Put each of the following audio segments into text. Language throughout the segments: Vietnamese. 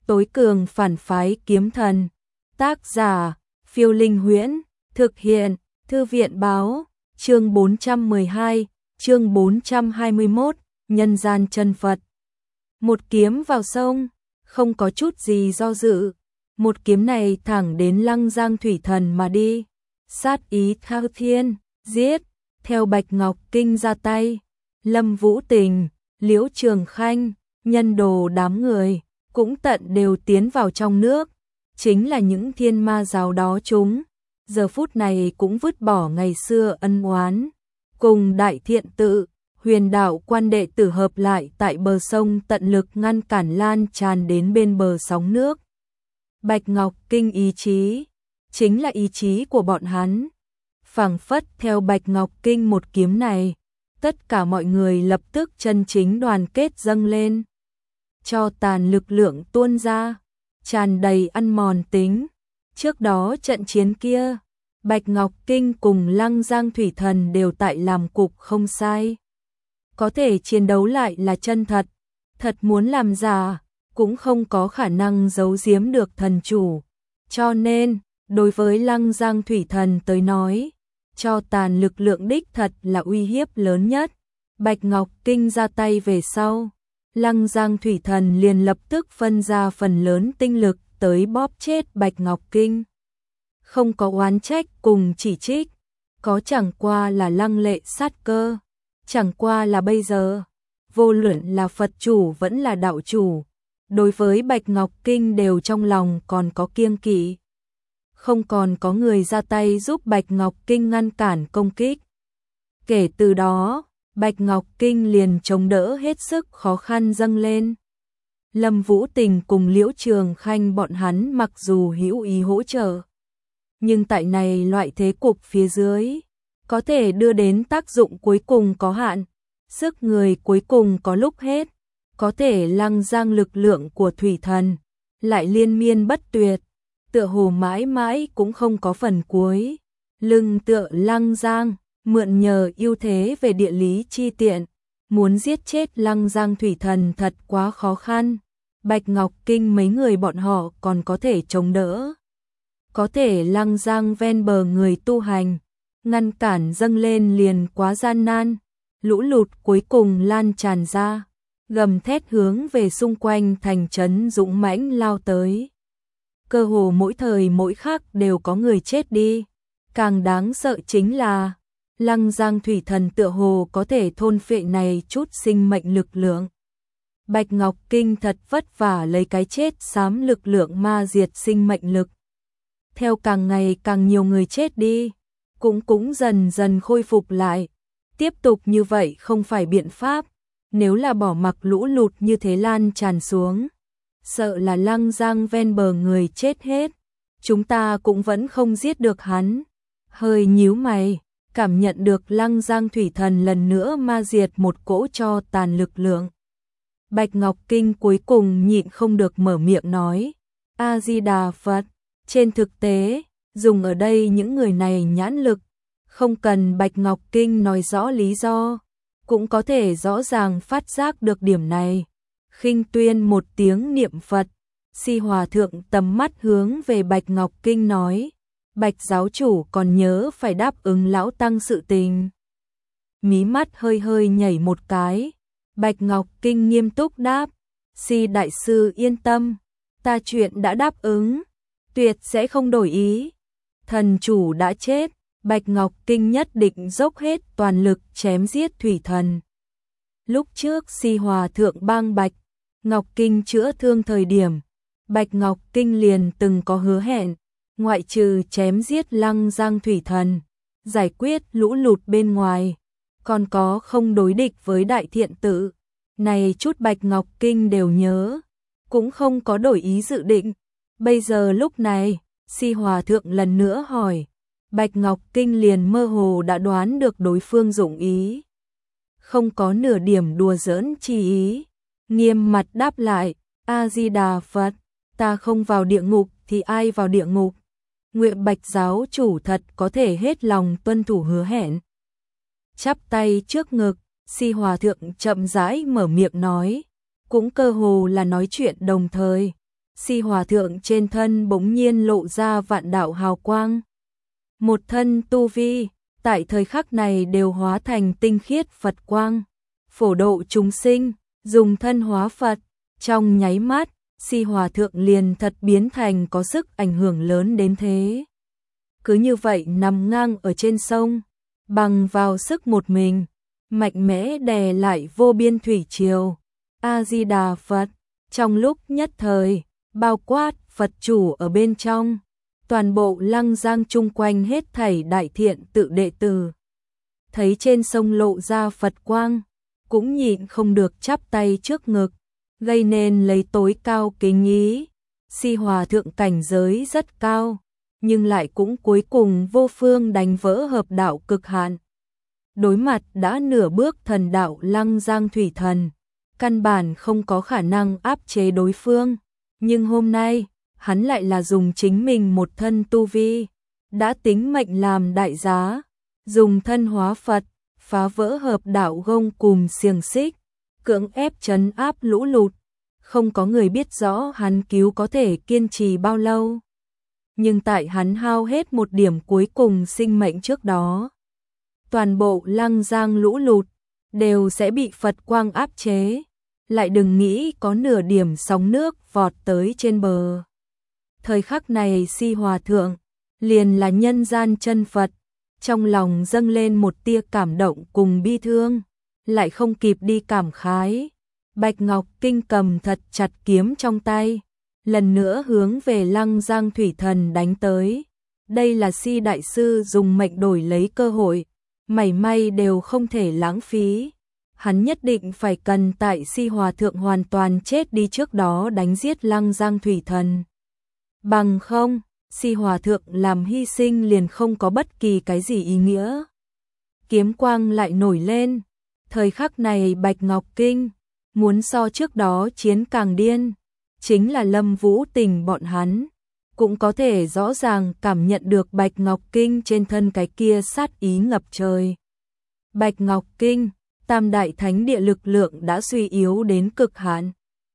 tối cường phản phái kiếm thần. Tác giả, Phiêu Linh Huyễn, thực hiện, Thư viện báo, chương 412, chương 421, nhân gian chân Phật. Một kiếm vào sông, không có chút gì do dự, một kiếm này thẳng đến Lăng Giang thủy thần mà đi. Sát ý thao thiên, giết, theo Bạch Ngọc Kinh ra tay, Lâm Vũ Tình, Liễu Trường Khanh, Nhân Đồ đám người, cũng tận đều tiến vào trong nước, chính là những thiên ma giáo đó chúng, giờ phút này cũng vứt bỏ ngày xưa ân oán, cùng Đại Thiện Tự, Huyền Đạo Quan đệ tử hợp lại tại bờ sông tận lực ngăn cản lan tràn đến bên bờ sóng nước. Bạch Ngọc Kinh ý chí, chính là ý chí của bọn hắn. Phảng phất theo Bạch Ngọc Kinh một kiếm này, tất cả mọi người lập tức chân chính đoàn kết dâng lên. Cho tàn lực lượng tuôn ra, tràn đầy ăn mòn tính. Trước đó trận chiến kia, Bạch Ngọc Kinh cùng Lăng Giang thủy thần đều tại làm cục không sai. Có thể chiến đấu lại là chân thật, thật muốn làm giả, cũng không có khả năng giấu giếm được thần chủ. Cho nên, đối với Lăng Giang thủy thần tới nói, cho tàn lực lượng đích thật là uy hiếp lớn nhất. Bạch Ngọc Kinh ra tay về sau, Lăng Giang thủy thần liền lập tức phân ra phần lớn tinh lực tới bóp chết Bạch Ngọc Kinh. Không có oán trách cùng chỉ trích, có chẳng qua là lăng lệ sát cơ. Chẳng qua là bây giờ, vô luận là Phật chủ vẫn là đạo chủ, đối với Bạch Ngọc Kinh đều trong lòng còn có kiêng kỵ. Không còn có người ra tay giúp Bạch Ngọc Kinh ngăn cản công kích. Kể từ đó, Bạch Ngọc Kinh liền chống đỡ hết sức khó khăn dâng lên. Lâm Vũ Tình cùng Liễu Trường Khanh bọn hắn mặc dù hữu ý hỗ trợ, nhưng tại này loại thế cục phía dưới, có thể đưa đến tác dụng cuối cùng có hạn, sức người cuối cùng có lúc hết, có thể Lăng Giang lực lượng của thủy thần lại liên miên bất tuyệt, tựa hồ mãi mãi cũng không có phần cuối. Lưng tựa Lăng Giang, mượn nhờ ưu thế về địa lý chi tiện, muốn giết chết Lăng Giang thủy thần thật quá khó khăn. Bạch Ngọc Kinh mấy người bọn họ còn có thể chống đỡ. Có thể Lăng Giang ven bờ người tu hành, ngăn cản dâng lên liền quá gian nan, lũ lụt cuối cùng lan tràn ra, gầm thét hướng về xung quanh thành trấn dũng mãnh lao tới. Cơ hồ mỗi thời mỗi khắc đều có người chết đi, càng đáng sợ chính là Lăng Giang thủy thần tựa hồ có thể thôn phệ này chút sinh mệnh lực lượng. Bạch Ngọc Kinh thật vất vả lấy cái chết xám lực lượng ma diệt sinh mệnh lực. Theo càng ngày càng nhiều người chết đi, cũng dần dần khôi phục lại. Tiếp tục như vậy không phải biện pháp, nếu là bỏ mặc lũ lụt như thế lan tràn xuống, sợ là Lăng Giang ven bờ người chết hết, chúng ta cũng vẫn không giết được hắn. Hơi nhíu mày, cảm nhận được Lăng Giang thủy thần lần nữa ma diệt một cỗ cho tàn lực lượng. Bạch Ngọc Kinh cuối cùng nhịn không được mở miệng nói, A Di Đà Phật. Trên thực tế, dùng ở đây những người này nhãn lực, không cần Bạch Ngọc Kinh nói rõ lý do, cũng có thể rõ ràng phát giác được điểm này. Khinh tuyên một tiếng niệm Phật, Si Hòa Thượng tầm mắt hướng về Bạch Ngọc Kinh nói, Bạch giáo chủ còn nhớ phải đáp ứng lão tăng sự tình. Mí mắt hơi hơi nhảy một cái, Bạch Ngọc Kinh nghiêm túc đáp, Si đại sư yên tâm, ta chuyện đã đáp ứng, tuyệt sẽ không đổi ý. Thần chủ đã chết, Bạch Ngọc Kinh nhất định dốc hết toàn lực chém giết thủy thần. Lúc trước Si Hòa Thượng bang Bạch Ngọc Kinh chữa thương thời điểm, Bạch Ngọc Kinh liền từng có hứa hẹn, ngoại trừ chém giết Lăng Giang thủy thần, giải quyết lũ lụt bên ngoài, còn có không đối địch với Đại Thiện Tự. Này chút Bạch Ngọc Kinh đều nhớ, cũng không có đổi ý dự định. Bây giờ lúc này, Si Hòa Thượng lần nữa hỏi, Bạch Ngọc Kinh liền mơ hồ đã đoán được đối phương dụng ý. Không có nửa điểm đùa giỡn chi ý, nghiêm mặt đáp lại, A Di Đà Phật, ta không vào địa ngục thì ai vào địa ngục. Nguyện Bạch giáo chủ thật có thể hết lòng tuân thủ hứa hẹn. Chắp tay trước ngực, Si Hòa Thượng chậm rãi mở miệng nói, cũng cơ hồ là nói chuyện đồng thời. Si Hòa Thượng trên thân bỗng nhiên lộ ra vạn đạo hào quang. Một thân tu vi, tại thời khắc này đều hóa thành tinh khiết Phật quang, phổ độ chúng sinh, dùng thân hóa Phật. Trong nháy mắt, Si Hòa Thượng liền thật biến thành có sức ảnh hưởng lớn đến thế. Cứ như vậy nằm ngang ở trên sông, bằng vào sức một mình, mạnh mẽ đè lại vô biên thủy triều. A-di-đà Phật, trong lúc nhất thời, bao quát Phật chủ ở bên trong, toàn bộ Lăng Giang chung quanh hết thảy đại thiện tự đệ tử. Thấy trên sông lộ ra Phật quang, cũng nhịn không được chắp tay trước ngực, gây nên lấy tối cao kính ý. Si Hòa Thượng cảnh giới rất cao, nhưng lại cũng cuối cùng vô phương đánh vỡ hợp đạo cực hạn. Đối mặt đã nửa bước thần đạo Lăng Giang thủy thần, căn bản không có khả năng áp chế đối phương, nhưng hôm nay, hắn lại là dùng chính mình một thân tu vi, đã tính mệnh làm đại giá, dùng thân hóa Phật, phá vỡ hợp đạo gông cùm xiềng xích, cưỡng ép trấn áp lũ lụt. Không có người biết rõ hắn cứu có thể kiên trì bao lâu. Nhưng tại hắn hao hết một điểm cuối cùng sinh mệnh trước đó, toàn bộ Lăng Giang lũ lụt đều sẽ bị Phật quang áp chế, lại đừng nghĩ có nửa điểm sóng nước vọt tới trên bờ. Thời khắc này Si Hòa Thượng liền là nhân gian chân Phật, trong lòng dâng lên một tia cảm động cùng bi thương, lại không kịp đi cảm khái. Bạch Ngọc Kinh cầm thật chặt kiếm trong tay, lần nữa hướng về Lăng Giang thủy thần đánh tới. Đây là Si đại sư dùng mệnh đổi lấy cơ hội, mảy may đều không thể lãng phí. Hắn nhất định phải cần tại Si Hòa Thượng hoàn toàn chết đi trước đó đánh giết Lăng Giang thủy thần. Bằng không, Si Hòa Thượng làm hy sinh liền không có bất kỳ cái gì ý nghĩa. Kiếm quang lại nổi lên, thời khắc này Bạch Ngọc Kinh muốn so trước đó chiến càng điên, chính là Lâm Vũ Tình bọn hắn, cũng có thể rõ ràng cảm nhận được Bạch Ngọc Kinh trên thân cái kia sát ý ngập trời. Bạch Ngọc Kinh, tam đại thánh địa lực lượng đã suy yếu đến cực hạn.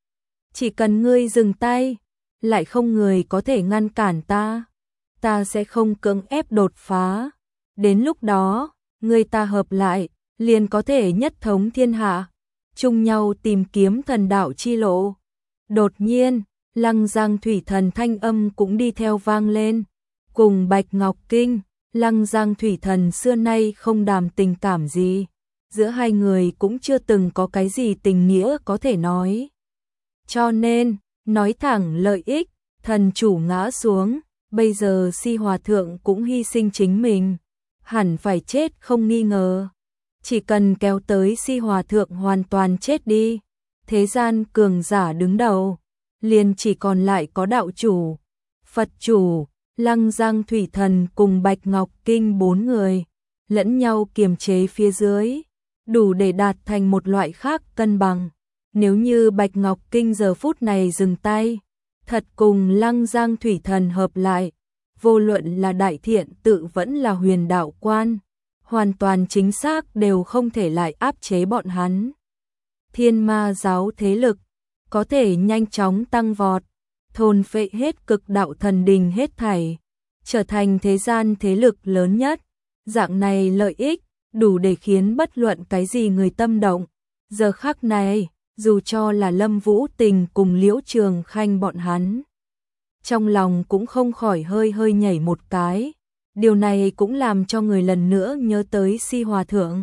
Chỉ cần ngươi dừng tay, lại không người có thể ngăn cản ta. Ta sẽ không cưỡng ép đột phá. Đến lúc đó, ngươi ta hợp lại, liền có thể nhất thống thiên hạ, chung nhau tìm kiếm thần đạo chi lộ. Đột nhiên, Lăng Giang thủy thần thanh âm cũng đi theo vang lên. Cùng Bạch Ngọc Kinh, Lăng Giang thủy thần xưa nay không đàm tình cảm gì. Giữa hai người cũng chưa từng có cái gì tình nghĩa có thể nói. Cho nên, nói thẳng lợi ích, thần chủ ngã xuống, bây giờ Si Hòa Thượng cũng hy sinh chính mình, hẳn phải chết không nghi ngờ. Chỉ cần kéo tới Si Hòa Thượng hoàn toàn chết đi, thế gian cường giả đứng đầu, liền chỉ còn lại có đạo chủ, Phật chủ, Lăng Giang thủy thần cùng Bạch Ngọc Kinh 4 người, lẫn nhau kiềm chế phía dưới, đủ để đạt thành một loại khác cân bằng. Nếu như Bạch Ngọc Kinh giờ phút này dừng tay, thật cùng Lăng Giang thủy thần hợp lại, vô luận là đại thiện tự vẫn là huyền đạo quan, hoàn toàn chính xác đều không thể lại áp chế bọn hắn. Thiên ma giáo thế lực có thể nhanh chóng tăng vọt, thôn phệ hết cực đạo thần đình hết thảy, trở thành thế gian thế lực lớn nhất. Dạng này lợi ích đủ để khiến bất luận cái gì người tâm động. Giờ khắc này, dù cho là Lâm Vũ Tình cùng Liễu Trường Khanh bọn hắn, trong lòng cũng không khỏi hơi hơi nhảy một cái. Điều này cũng làm cho người lần nữa nhớ tới Si Hòa Thượng.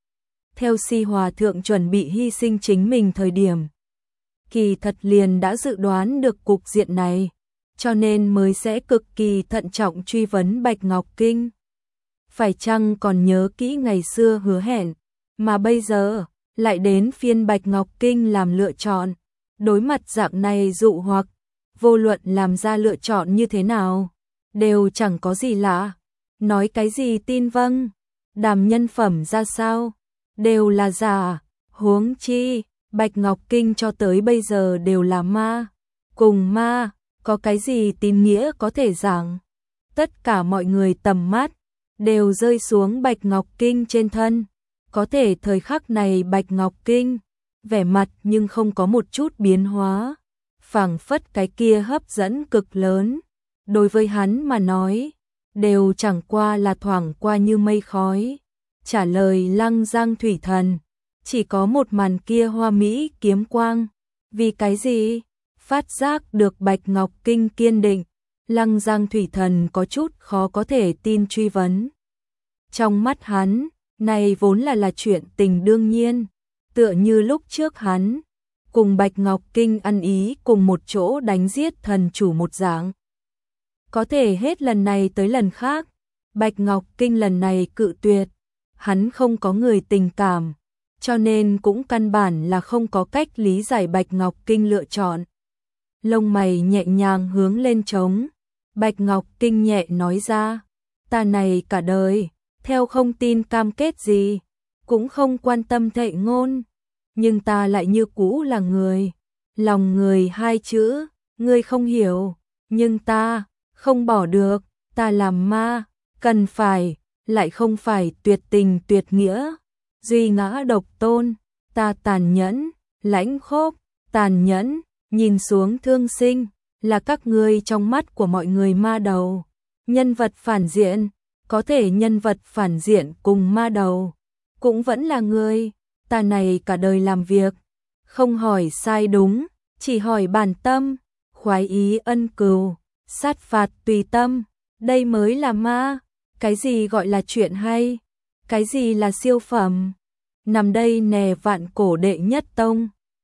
Theo Si Hòa Thượng chuẩn bị hy sinh chính mình thời điểm, kỳ thật liền đã dự đoán được cục diện này, cho nên mới sẽ cực kỳ thận trọng truy vấn Bạch Ngọc Kinh. Phải chăng còn nhớ kỹ ngày xưa hứa hẹn, mà bây giờ lại đến phiên Bạch Ngọc Kinh làm lựa chọn. Đối mặt dạng này dụ hoặc, vô luận làm ra lựa chọn như thế nào, đều chẳng có gì lạ. Nói cái gì tin vâng, đàm nhân phẩm ra sao, đều là giả. Huống chi, Bạch Ngọc Kinh cho tới bây giờ đều là ma. Cùng ma, có cái gì tín nghĩa có thể giảng. Tất cả mọi người tầm mắt đều rơi xuống Bạch Ngọc Kinh trên thân. Có thể thời khắc này Bạch Ngọc Kinh vẻ mặt nhưng không có một chút biến hóa, phảng phất cái kia hấp dẫn cực lớn. Đối với hắn mà nói, đều chẳng qua là thoảng qua như mây khói. Trả lời Lăng Giang Thủy Thần, chỉ có một màn kia hoa mỹ kiếm quang. Vì cái gì? Phát giác được Bạch Ngọc Kinh kiên định, Lăng Giang Thủy Thần có chút khó có thể tin truy vấn. Trong mắt hắn, này vốn là chuyện tình đương nhiên, tựa như lúc trước hắn cùng Bạch Ngọc Kinh ăn ý cùng một chỗ đánh giết thần chủ một dạng. Có thể hết lần này tới lần khác, Bạch Ngọc Kinh lần này cự tuyệt, hắn không có người tình cảm, cho nên cũng căn bản là không có cách lý giải Bạch Ngọc Kinh lựa chọn. Lông mày nhẹ nhàng hướng lên trống, Bạch Ngọc Kinh nhẹ nói ra, ta này cả đời, theo không tin cam kết gì, cũng không quan tâm thệ ngôn, nhưng ta lại như cũ là người. Lòng người hai chữ, ngươi không hiểu, nhưng ta không bỏ được, ta làm ma, cần phải, lại không phải tuyệt tình tuyệt nghĩa, duy ngã độc tôn, ta tàn nhẫn, lãnh khốc, tàn nhẫn, nhìn xuống thương sinh, là các ngươi trong mắt của mọi người ma đầu, nhân vật phản diện, có thể nhân vật phản diện cùng ma đầu, cũng vẫn là người, ta này cả đời làm việc, không hỏi sai đúng, chỉ hỏi bản tâm, khoái ý ân cừu, sát phạt tùy tâm, đây mới là ma. Cái gì gọi là chuyện hay? Cái gì là siêu phẩm? Nằm đây nè vạn cổ đệ nhất tông.